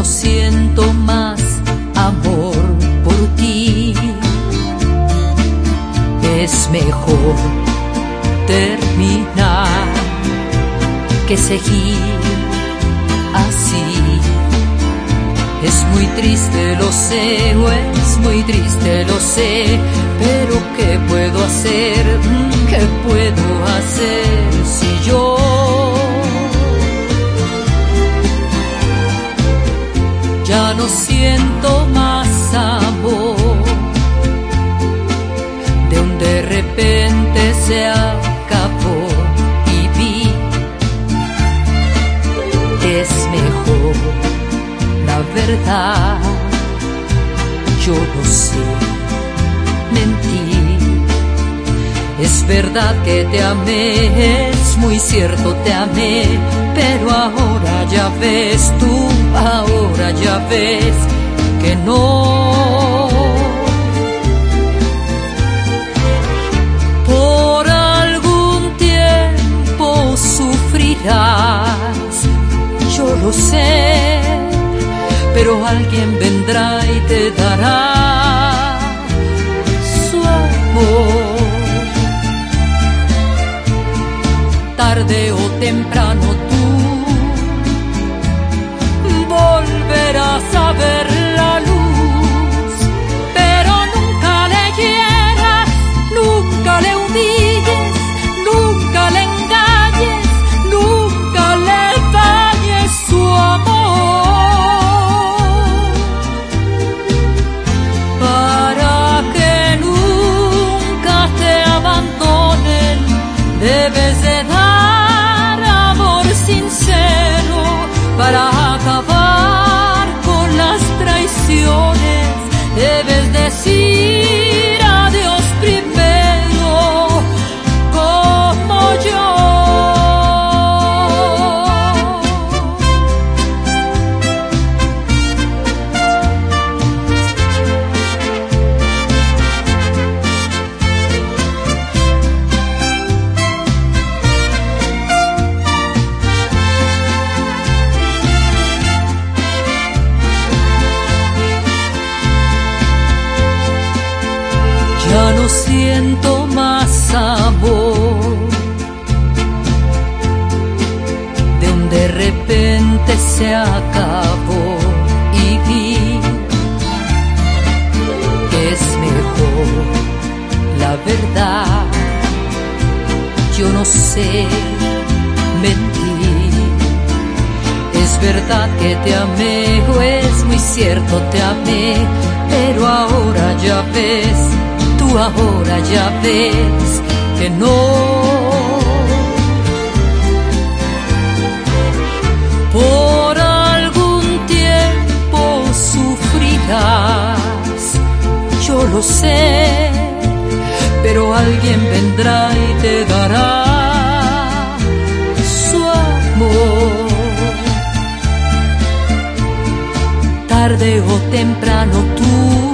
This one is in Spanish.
siento más amor por ti. Es mejor terminar que seguir así. Es muy triste, lo sé, es muy triste, lo sé, pero ¿qué puedo hacer? ¿Qué puedo hacer si yo ya no siento más amor? De repente se acabó y vi que es mejor la verdad. Yo no sé mentir. Es verdad que te amé, es muy cierto, te amé, pero ahora ya ves tú, ahora ya ves que no. Por algún tiempo sufrirás, yo lo sé, pero alguien vendrá y te dará su amor. Tarde o temprano tú volverás a ver la luz, pero nunca le hieras, nunca le humilles, nunca le engañes, nunca le dañes su amor. Para que nunca te abandonen, debes de dar amor sincero para acabar con las traiciones. Debes decir adiós primero, como yo. Ya no siento más amor. De repente se acabó y vi que es mejor la verdad. Yo no sé mentir. Es verdad que te amé, o es muy cierto, te amé, pero ahora ya ves, tú ahora ya ves que no. Por algún tiempo sufrirás, yo lo sé, pero alguien vendrá y te dará su amor. Tarde o temprano tú